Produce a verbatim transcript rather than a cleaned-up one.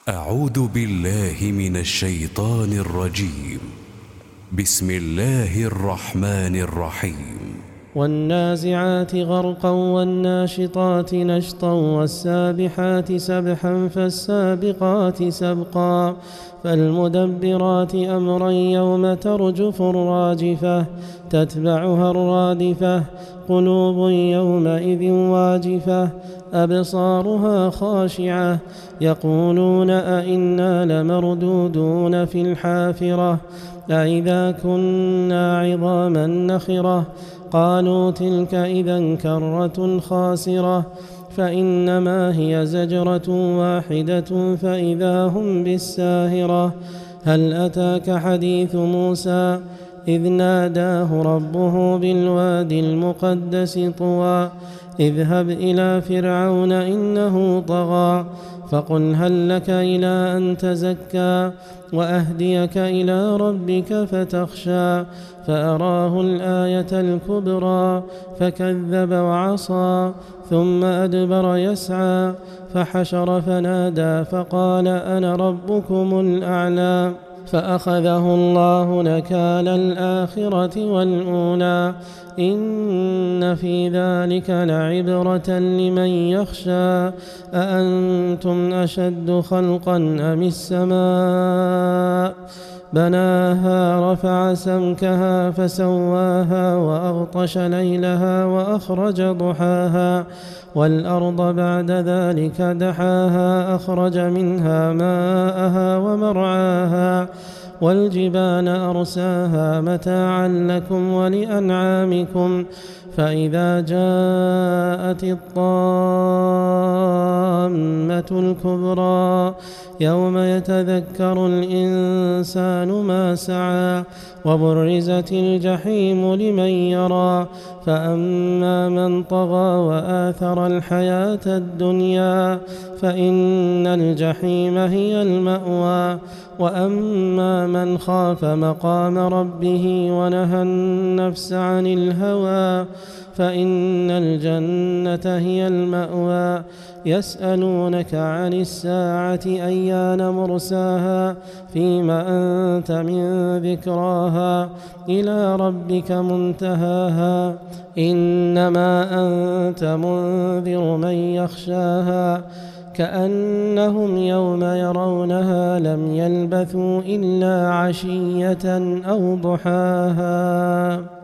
أعوذ بالله من الشيطان الرجيم. بسم الله الرحمن الرحيم. والنازعات غرقا والناشطات نشطا والسابحات سبحا فالسابقات سبقا فالمدبرات أمرا يوم ترجف الراجفة تتبعها الرادفة قلوب يومئذ واجفة أبصارها خاشعة يقولون أئنا لمردودون في الحافرة أئذا كنا عظاما نخرة قالوا تلك إذا كرة خاسرة فإنما هي زجرة واحدة فإذا هم بالساهرة. هل أتاك حديث موسى إذ ناداه ربه بالوادي المقدس طوى اذهب إلى فرعون إنه طغى فقل هل لك إلى أن تزكى وأهديك إلى ربك فتخشى فأراه الآية الكبرى فكذب وعصى ثم أدبر يسعى فحشر فنادى فقال أنا ربكم الأعلى فأخذه الله نكال الآخرة والأولى إن في ذلك لعبرة لمن يخشى أأنتم أشد خلقا أم السماء بناها رفع سمكها فسواها وأغطش ليلها وأخرج ضحاها والأرض بعد ذلك دحاها أخرج منها ماءها ومرعاها والجبال أرساها متاعا لكم ولأنعامكم فإذا جاءت الطامة الكبرى يوم يتذكر الإنسان ما سعى وبرزت الجحيم لمن يرى فأما من طغى وآثر الحياة الدنيا فإن الجحيم هي المأوى وأما من خاف مقام ربه ونهى النفس عن الهوى فإن الجنة هي المأوى. يسألونك عن الساعة أيان مرساها فيما أنت من ذكراها إلى ربك منتهاها إنما أنت منذر من يخشاها كأنهم يوم يرونها لم يلبثوا إلا عشية أو ضحاها.